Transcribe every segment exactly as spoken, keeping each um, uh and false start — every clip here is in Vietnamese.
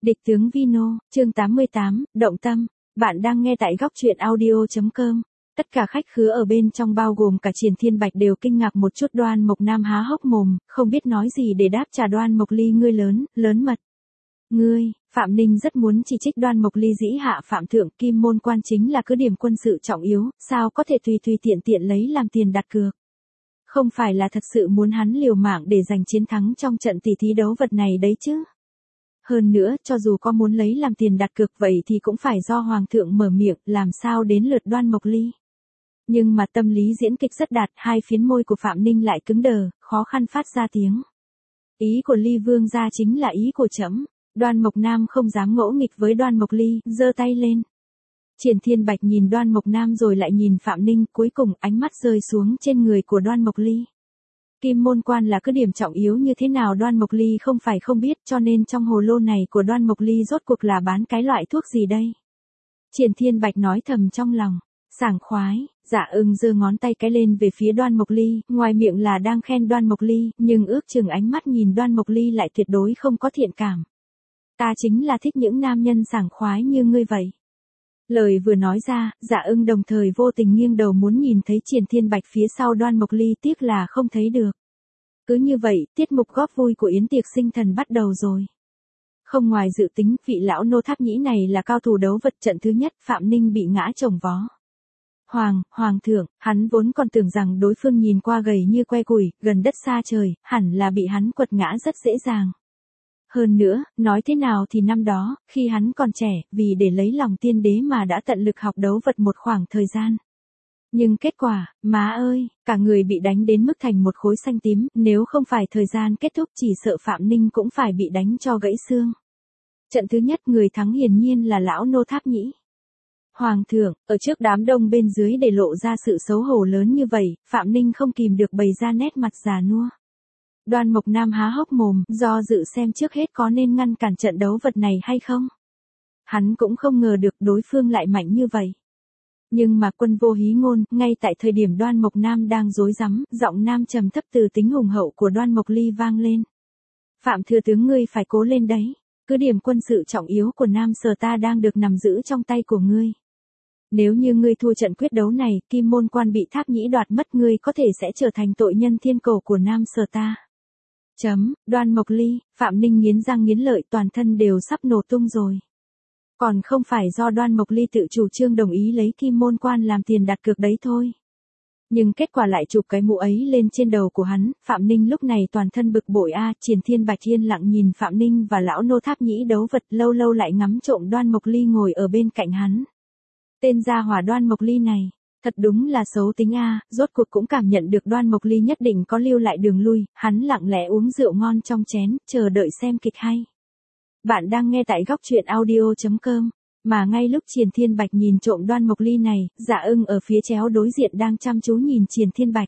Địch tướng Vino, chương tám mươi tám, Động Tâm. Bạn đang nghe tại góc truyện audio chấm com. Tất cả khách khứa ở bên trong bao gồm cả Triển Thiên Bạch đều kinh ngạc một chút. Đoan Mộc Nam há hốc mồm, không biết nói gì để đáp trả Đoan Mộc Ly. Ngươi lớn, lớn mật. Ngươi, Phạm Ninh rất muốn chỉ trích Đoan Mộc Ly dĩ hạ phạm thượng. Kim môn quan chính là cứ điểm quân sự trọng yếu, sao có thể tùy tùy tiện tiện lấy làm tiền đặt cược. Không phải là thật sự muốn hắn liều mạng để giành chiến thắng trong trận tỷ thí đấu vật này đấy chứ. Hơn nữa, cho dù có muốn lấy làm tiền đặt cược vậy thì cũng phải do Hoàng thượng mở miệng, làm sao đến lượt Đoan Mộc Ly. Nhưng mà tâm lý diễn kịch rất đạt, hai phiến môi của Phạm Ninh lại cứng đờ, khó khăn phát ra tiếng. Ý của Ly Vương gia chính là ý của trẫm. Đoan Mộc Nam không dám ngỗ nghịch với Đoan Mộc Ly, giơ tay lên. Triển Thiên Bạch nhìn Đoan Mộc Nam rồi lại nhìn Phạm Ninh, cuối cùng ánh mắt rơi xuống trên người của Đoan Mộc Ly. Kim môn quan là cứ điểm trọng yếu như thế nào Đoan Mộc Ly không phải không biết, cho nên trong hồ lô này của Đoan Mộc Ly rốt cuộc là bán cái loại thuốc gì đây? Triển Thiên Bạch nói thầm trong lòng, sảng khoái. Dạ Ưng giơ ngón tay cái lên về phía Đoan Mộc Ly, ngoài miệng là đang khen Đoan Mộc Ly, nhưng ước chừng ánh mắt nhìn Đoan Mộc Ly lại tuyệt đối không có thiện cảm. Ta chính là thích những nam nhân sảng khoái như ngươi vậy. Lời vừa nói ra, Dạ Ưng đồng thời vô tình nghiêng đầu muốn nhìn thấy Triển Thiên Bạch phía sau Đoan Mộc Ly, tiếc là không thấy được. Cứ như vậy, tiết mục góp vui của yến tiệc sinh thần bắt đầu rồi. Không ngoài dự tính, vị lão nô tháp nhĩ này là cao thủ đấu vật. Trận thứ nhất, Phạm Ninh bị ngã chồng vó. Hoàng, Hoàng thượng, hắn vốn còn tưởng rằng đối phương nhìn qua gầy như que củi, gần đất xa trời, hẳn là bị hắn quật ngã rất dễ dàng. Hơn nữa, nói thế nào thì năm đó, khi hắn còn trẻ, vì để lấy lòng tiên đế mà đã tận lực học đấu vật một khoảng thời gian. Nhưng kết quả, má ơi, cả người bị đánh đến mức thành một khối xanh tím, nếu không phải thời gian kết thúc chỉ sợ Phạm Ninh cũng phải bị đánh cho gãy xương. Trận thứ nhất người thắng hiển nhiên là lão nô tháp nhĩ. Hoàng thượng, ở trước đám đông bên dưới để lộ ra sự xấu hổ lớn như vậy, Phạm Ninh không kìm được bày ra nét mặt già nua. Đoan Mộc Nam há hốc mồm, do dự xem trước hết có nên ngăn cản trận đấu vật này hay không. Hắn cũng không ngờ được đối phương lại mạnh như vậy. Nhưng mà quân vô hí ngôn, ngay tại thời điểm Đoan Mộc Nam đang rối rắm, giọng nam trầm thấp từ tính hùng hậu của Đoan Mộc Ly vang lên. Phạm thừa tướng ngươi phải cố lên đấy, cứ điểm quân sự trọng yếu của Nam Sở ta đang được nằm giữ trong tay của ngươi. Nếu như ngươi thua trận quyết đấu này, Kim môn quan bị tháp nhĩ đoạt mất, ngươi có thể sẽ trở thành tội nhân thiên cổ của Nam Sở ta. Chấm, Đoan Mộc Ly, Phạm Ninh nghiến răng nghiến lợi, toàn thân đều sắp nổ tung rồi. Còn không phải do Đoan Mộc Ly tự chủ trương đồng ý lấy Kim môn quan làm tiền đặt cược đấy thôi. Nhưng kết quả lại chụp cái mũ ấy lên trên đầu của hắn, Phạm Ninh lúc này toàn thân bực bội a. À, Triển Thiên Bạch yên lặng nhìn Phạm Ninh và lão nô tháp nhĩ đấu vật, lâu lâu lại ngắm trộm Đoan Mộc Ly ngồi ở bên cạnh hắn. Tên gia hỏa Đoan Mộc Ly này, thật đúng là xấu tính a. À, rốt cuộc cũng cảm nhận được Đoan Mộc Ly nhất định có lưu lại đường lui, hắn lặng lẽ uống rượu ngon trong chén, chờ đợi xem kịch hay. Bạn đang nghe tại góc truyện audio chấm com. Mà ngay lúc Triển Thiên Bạch nhìn trộm Đoan Mộc Ly này, Dạ Ưng ở phía chéo đối diện đang chăm chú nhìn Triển Thiên Bạch.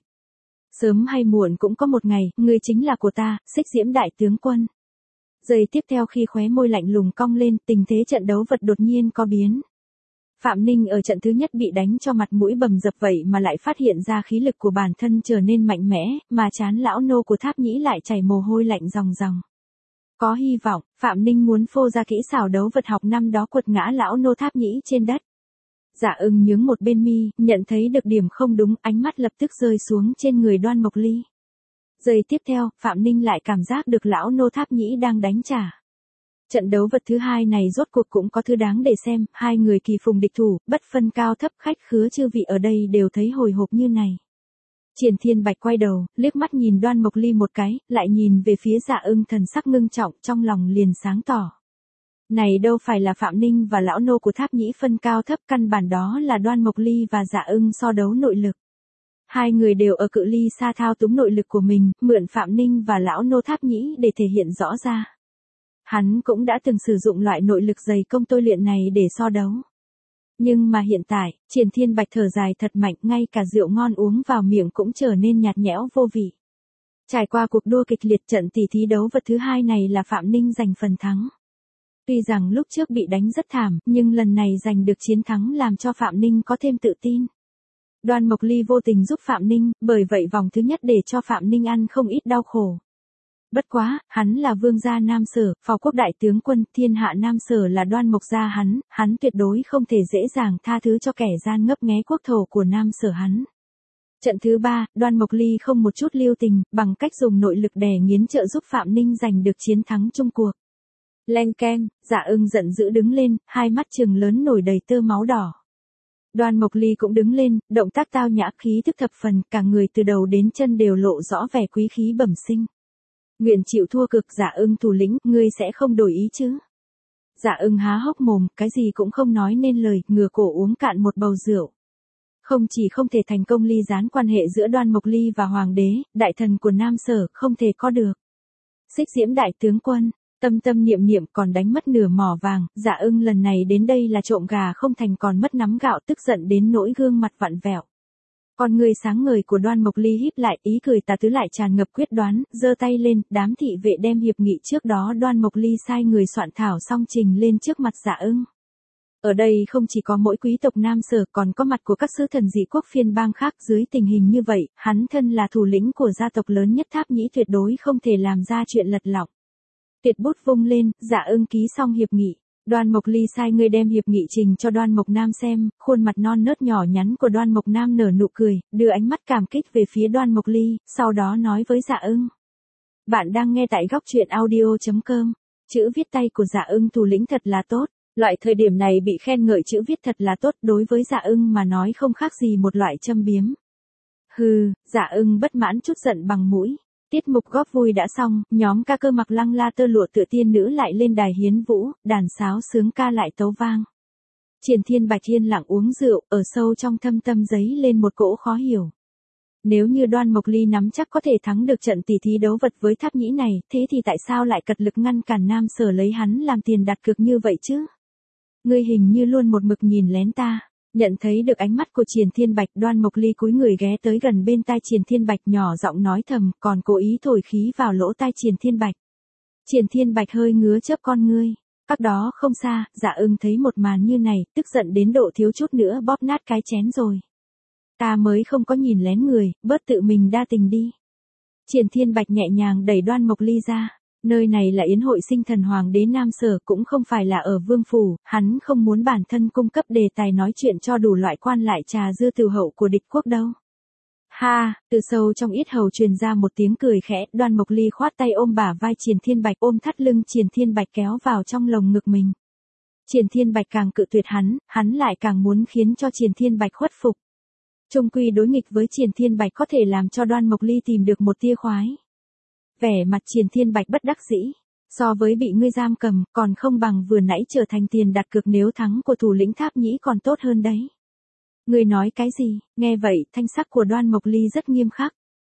Sớm hay muộn cũng có một ngày, ngươi chính là của ta, Xích Diễm đại tướng quân. Giây tiếp theo khi khóe môi lạnh lùng cong lên, tình thế trận đấu vật đột nhiên có biến. Phạm Ninh ở trận thứ nhất bị đánh cho mặt mũi bầm dập vậy mà lại phát hiện ra khí lực của bản thân trở nên mạnh mẽ, mà trán lão nô của tháp nhĩ lại chảy mồ hôi lạnh ròng ròng. Có hy vọng, Phạm Ninh muốn phô ra kỹ xảo đấu vật học năm đó quật ngã lão nô tháp nhĩ trên đất. Dạ Ưng nhướng một bên mi, nhận thấy được điểm không đúng, ánh mắt lập tức rơi xuống trên người Đoan Mộc Ly. Giây tiếp theo, Phạm Ninh lại cảm giác được lão nô tháp nhĩ đang đánh trả. Trận đấu vật thứ hai này rốt cuộc cũng có thứ đáng để xem, hai người kỳ phùng địch thủ, bất phân cao thấp, khách khứa chư vị ở đây đều thấy hồi hộp như này. Triển Thiên Bạch quay đầu, liếc mắt nhìn Đoan Mộc Ly một cái, lại nhìn về phía Dạ Ưng thần sắc ngưng trọng, trong lòng liền sáng tỏ. Này đâu phải là Phạm Ninh và lão nô của tháp nhĩ phân cao thấp, căn bản đó là Đoan Mộc Ly và Dạ Ưng so đấu nội lực. Hai người đều ở cự ly xa thao túng nội lực của mình, mượn Phạm Ninh và lão nô tháp nhĩ để thể hiện rõ ra. Hắn cũng đã từng sử dụng loại nội lực dày công tôi luyện này để so đấu. Nhưng mà hiện tại, Triển Thiên Bạch thở dài thật mạnh, ngay cả rượu ngon uống vào miệng cũng trở nên nhạt nhẽo vô vị. Trải qua cuộc đua kịch liệt, trận tỷ thí đấu vật thứ hai này là Phạm Ninh giành phần thắng. Tuy rằng lúc trước bị đánh rất thảm, nhưng lần này giành được chiến thắng làm cho Phạm Ninh có thêm tự tin. Đoan Mộc Ly vô tình giúp Phạm Ninh, bởi vậy vòng thứ nhất để cho Phạm Ninh ăn không ít đau khổ. Bất quá, hắn là vương gia Nam Sở, phò quốc đại tướng quân, thiên hạ Nam Sở là Đoan Mộc gia hắn, hắn tuyệt đối không thể dễ dàng tha thứ cho kẻ gian ngấp nghé quốc thổ của Nam Sở hắn. Trận thứ ba, Đoan Mộc Ly không một chút lưu tình, bằng cách dùng nội lực đè nghiến trợ giúp Phạm Ninh giành được chiến thắng chung cuộc. Leng keng, Dạ Ưng giận dữ đứng lên, hai mắt trừng lớn nổi đầy tơ máu đỏ. Đoan Mộc Ly cũng đứng lên, động tác tao nhã khí thức thập phần, cả người từ đầu đến chân đều lộ rõ vẻ quý khí bẩm sinh. Nguyện chịu thua cực, Dạ Ưng thủ lĩnh, ngươi sẽ không đổi ý chứ? Dạ Ưng há hốc mồm, cái gì cũng không nói nên lời, ngửa cổ uống cạn một bầu rượu. Không chỉ không thể thành công ly gián quan hệ giữa Đoan Mộc Ly và Hoàng đế, đại thần của Nam Sở, không thể có được. Xích Diễm đại tướng quân, tâm tâm niệm niệm còn đánh mất nửa mỏ vàng, Dạ Ưng lần này đến đây là trộm gà không thành còn mất nắm gạo, tức giận đến nỗi gương mặt vặn vẹo. Con người sáng ngời của Đoan Mộc Ly híp lại, ý cười tà tứ lại tràn ngập quyết đoán, giơ tay lên, đám thị vệ đem hiệp nghị trước đó Đoan Mộc Ly sai người soạn thảo xong trình lên trước mặt Dạ Ưng. Ở đây không chỉ có mỗi quý tộc Nam Sở còn có mặt của các sứ thần dị quốc phiên bang khác, dưới tình hình như vậy, hắn thân là thủ lĩnh của gia tộc lớn nhất Tháp Nhĩ tuyệt đối không thể làm ra chuyện lật lọng. Tuyệt bút vung lên, Dạ Ưng ký xong hiệp nghị. Đoan Mộc Ly sai người đem hiệp nghị trình cho Đoan Mộc Nam xem, khuôn mặt non nớt nhỏ nhắn của Đoan Mộc Nam nở nụ cười, đưa ánh mắt cảm kích về phía Đoan Mộc Ly, sau đó nói với Dạ Ưng. Bạn đang nghe tại góc truyện audio chấm com. Chữ viết tay của Dạ Ưng thủ lĩnh thật là tốt. Loại thời điểm này bị khen ngợi chữ viết thật là tốt đối với Dạ Ưng mà nói không khác gì một loại châm biếm. Hừ, Dạ Ưng bất mãn chút giận bằng mũi. Tiết mục góp vui đã xong, nhóm ca cơ mặc lăng la tơ lụa tựa tiên nữ lại lên đài hiến vũ, đàn sáo sướng ca lại tấu vang. Triển Thiên Bạch yên lặng uống rượu, ở sâu trong thâm tâm giấy lên một cỗ khó hiểu. Nếu như Đoan Mộc Ly nắm chắc có thể thắng được trận tỷ thí đấu vật với Tháp Nhĩ này, thế thì tại sao lại cật lực ngăn cản Nam Sở lấy hắn làm tiền đặt cược như vậy chứ? Ngươi hình như luôn một mực nhìn lén ta. Nhận thấy được ánh mắt của Triển Thiên Bạch, Đoan Mộc Ly cúi người ghé tới gần bên tai Triển Thiên Bạch nhỏ giọng nói thầm, còn cố ý thổi khí vào lỗ tai Triển Thiên Bạch. Triển Thiên Bạch hơi ngứa chớp con ngươi. Cách đó không xa, Dạ Ưng thấy một màn như này, tức giận đến độ thiếu chút nữa bóp nát cái chén rồi. Ta mới không có nhìn lén người, bớt tự mình đa tình đi. Triển Thiên Bạch nhẹ nhàng đẩy Đoan Mộc Ly ra. Nơi này là yến hội sinh thần Hoàng đế Nam Sở, cũng không phải là ở vương phủ, hắn không muốn bản thân cung cấp đề tài nói chuyện cho đủ loại quan lại trà dưa từ hậu của địch quốc đâu. Ha, từ sâu trong yết hầu truyền ra một tiếng cười khẽ, Đoan Mộc Ly khoát tay ôm bả vai Triển Thiên Bạch, ôm thắt lưng Triển Thiên Bạch kéo vào trong lồng ngực mình. Triển Thiên Bạch càng cự tuyệt hắn, hắn lại càng muốn khiến cho Triển Thiên Bạch khuất phục. Chung quy đối nghịch với Triển Thiên Bạch có thể làm cho Đoan Mộc Ly tìm được một tia khoái. Vẻ mặt Triển Thiên Bạch bất đắc dĩ, so với bị ngươi giam cầm, còn không bằng vừa nãy trở thành tiền đặt cược nếu thắng của thủ lĩnh Tháp Nhĩ còn tốt hơn đấy. Ngươi nói cái gì? Nghe vậy, thanh sắc của Đoan Mộc Ly rất nghiêm khắc.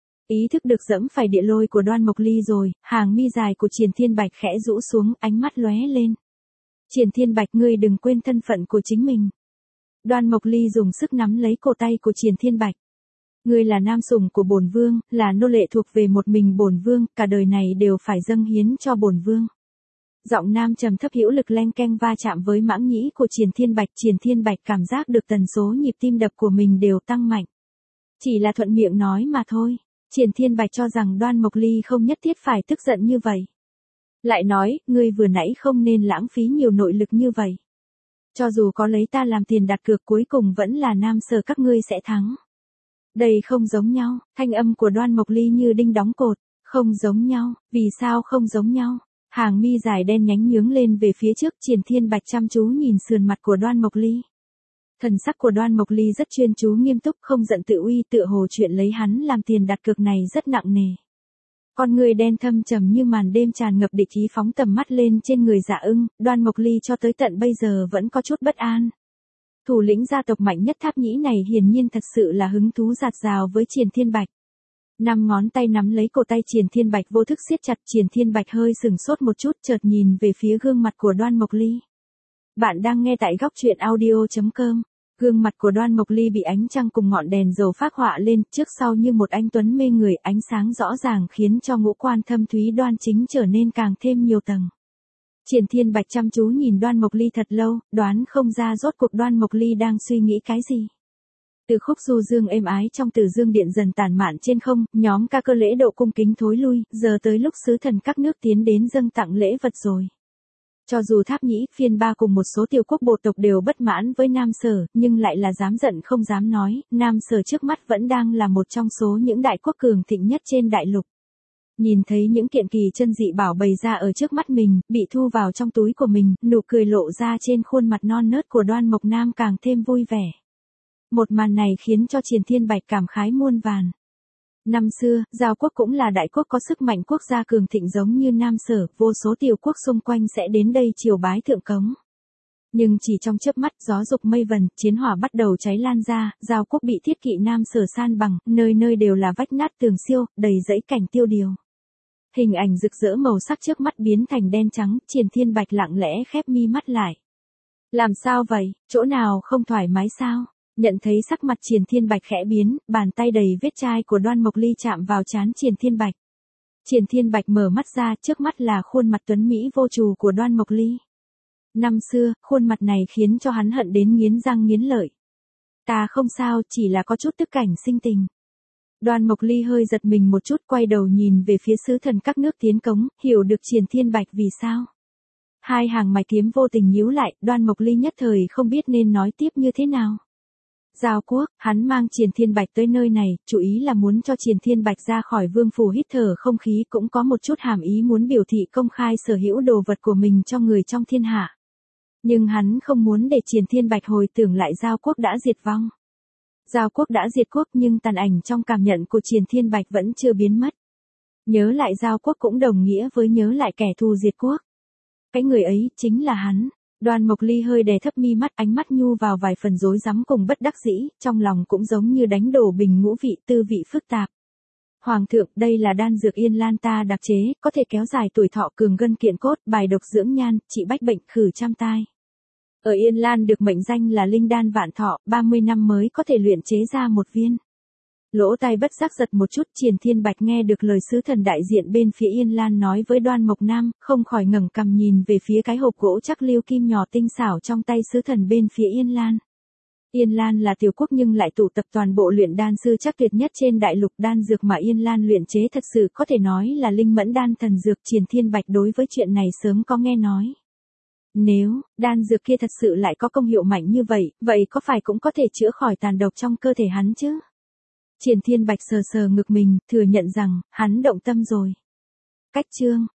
Ý thức được dẫm phải địa lôi của Đoan Mộc Ly rồi, hàng mi dài của Triển Thiên Bạch khẽ rũ xuống, ánh mắt lóe lên. Triển Thiên Bạch, ngươi đừng quên thân phận của chính mình. Đoan Mộc Ly dùng sức nắm lấy cổ tay của Triển Thiên Bạch. Ngươi là nam sủng của bổn vương, là nô lệ thuộc về một mình bổn vương, cả đời này đều phải dâng hiến cho bổn vương. Giọng nam trầm thấp hữu lực leng keng va chạm với mãng nhĩ của Triển Thiên Bạch. Triển Thiên Bạch cảm giác được tần số nhịp tim đập của mình đều tăng mạnh. Chỉ là thuận miệng nói mà thôi. Triển Thiên Bạch cho rằng Đoan Mộc Ly không nhất thiết phải tức giận như vậy. Lại nói, ngươi vừa nãy không nên lãng phí nhiều nội lực như vậy. Cho dù có lấy ta làm tiền đặt cược cuối cùng vẫn là Nam Sở các ngươi sẽ thắng. Đây không giống nhau, thanh âm của Đoan Mộc Ly như đinh đóng cột, không giống nhau, vì sao không giống nhau? Hàng mi dài đen nhánh nhướng lên về phía trước, Triển Thiên Bạch chăm chú nhìn sườn mặt của Đoan Mộc Ly. Thần sắc của Đoan Mộc Ly rất chuyên chú nghiêm túc, không giận tự uy, tựa hồ chuyện lấy hắn làm tiền đặt cược này rất nặng nề. Con người đen thâm trầm như màn đêm tràn ngập địch ý phóng tầm mắt lên trên người Dạ Ưng, Đoan Mộc Ly cho tới tận bây giờ vẫn có chút bất an. Thủ lĩnh gia tộc mạnh nhất Tháp Nhĩ này hiển nhiên thật sự là hứng thú dạt dào với Triển Thiên Bạch. Năm ngón tay nắm lấy cổ tay Triển Thiên Bạch vô thức siết chặt. Triển Thiên Bạch hơi sừng sốt một chút, chợt nhìn về phía gương mặt của Đoan Mộc Ly. Bạn đang nghe tại góc truyện audio chấm com. Gương mặt của Đoan Mộc Ly bị ánh trăng cùng ngọn đèn dầu phác họa lên, trước sau như một anh tuấn mê người, ánh sáng rõ ràng khiến cho ngũ quan thâm thúy đoan chính trở nên càng thêm nhiều tầng. Triển Thiên Bạch chăm chú nhìn Đoan Mộc Ly thật lâu, đoán không ra rốt cuộc Đoan Mộc Ly đang suy nghĩ cái gì. Từ khúc du dương êm ái trong Từ Dương Điện dần tản mạn trên không, nhóm ca cơ lễ độ cung kính thối lui, giờ tới lúc sứ thần các nước tiến đến dâng tặng lễ vật rồi. Cho dù Tháp Nhĩ, Phiên Ba cùng một số tiểu quốc bộ tộc đều bất mãn với Nam Sở, nhưng lại là dám giận không dám nói, Nam Sở trước mắt vẫn đang là một trong số những đại quốc cường thịnh nhất trên đại lục. Nhìn thấy những kiện kỳ chân dị bảo bày ra ở trước mắt mình, bị thu vào trong túi của mình, nụ cười lộ ra trên khuôn mặt non nớt của Đoan Mộc Nam càng thêm vui vẻ. Một màn này khiến cho Triền Thiên Bạch cảm khái muôn vàn. Năm xưa, Giao quốc cũng là đại quốc có sức mạnh quốc gia cường thịnh giống như Nam Sở, vô số tiểu quốc xung quanh sẽ đến đây triều bái thượng cống. Nhưng chỉ trong chớp mắt gió dục mây vần, chiến hỏa bắt đầu cháy lan ra, Giao quốc bị thiết kỵ Nam Sở san bằng, nơi nơi đều là vách nát tường siêu, đầy dãy cảnh tiêu điều. Hình ảnh rực rỡ màu sắc trước mắt biến thành đen trắng, Triền Thiên Bạch lặng lẽ khép mi mắt lại. Làm sao vậy, chỗ nào không thoải mái sao? Nhận thấy sắc mặt Triền Thiên Bạch khẽ biến, bàn tay đầy vết chai của Đoan Mộc Ly chạm vào trán Triền Thiên Bạch. Triền Thiên Bạch mở mắt ra, trước mắt là khuôn mặt tuấn mỹ vô trù của Đoan Mộc Ly. Năm xưa, khuôn mặt này khiến cho hắn hận đến nghiến răng nghiến lợi. Ta không sao, chỉ là có chút tức cảnh sinh tình. Đoan Mộc Ly hơi giật mình một chút, quay đầu nhìn về phía sứ thần các nước tiến cống, hiểu được Triền Thiên Bạch vì sao. Hai hàng mày kiếm vô tình nhíu lại, Đoan Mộc Ly nhất thời không biết nên nói tiếp như thế nào. Giao quốc, hắn mang Triền Thiên Bạch tới nơi này, chủ ý là muốn cho Triền Thiên Bạch ra khỏi vương phủ hít thở không khí, cũng có một chút hàm ý muốn biểu thị công khai sở hữu đồ vật của mình cho người trong thiên hạ. Nhưng hắn không muốn để Triền Thiên Bạch hồi tưởng lại Giao quốc đã diệt vong. Giao quốc đã diệt quốc nhưng tàn ảnh trong cảm nhận của Triền Thiên Bạch vẫn chưa biến mất. Nhớ lại Giao quốc cũng đồng nghĩa với nhớ lại kẻ thù diệt quốc. Cái người ấy chính là hắn. Đoan Mộc Ly hơi đè thấp mi mắt, ánh mắt nhu vào vài phần rối rắm cùng bất đắc dĩ, trong lòng cũng giống như đánh đổ bình ngũ vị, tư vị phức tạp. Hoàng thượng, đây là đan dược Yên Lan ta đặc chế, có thể kéo dài tuổi thọ, cường gân kiện cốt, bài độc dưỡng nhan, trị bách bệnh, khử trăm tai. Ở Yên Lan được mệnh danh là linh đan vạn thọ, ba mươi năm mới có thể luyện chế ra một viên. Lỗ tai bất giác giật một chút, Triền Thiên Bạch nghe được lời sứ thần đại diện bên phía Yên Lan nói với Đoan Mộc Nam, không khỏi ngẩng cằm nhìn về phía cái hộp gỗ chắc liêu kim nhỏ tinh xảo trong tay sứ thần bên phía Yên Lan. Yên Lan là tiểu quốc nhưng lại tụ tập toàn bộ luyện đan sư chắc tuyệt nhất trên đại lục, đan dược mà Yên Lan luyện chế thật sự có thể nói là linh mẫn đan thần dược. Triền Thiên Bạch đối với chuyện này sớm có nghe nói. Nếu đan dược kia thật sự lại có công hiệu mạnh như vậy, vậy có phải cũng có thể chữa khỏi tàn độc trong cơ thể hắn chứ? Triền Thiên Bạch sờ sờ ngực mình, thừa nhận rằng, hắn động tâm rồi. Cách chương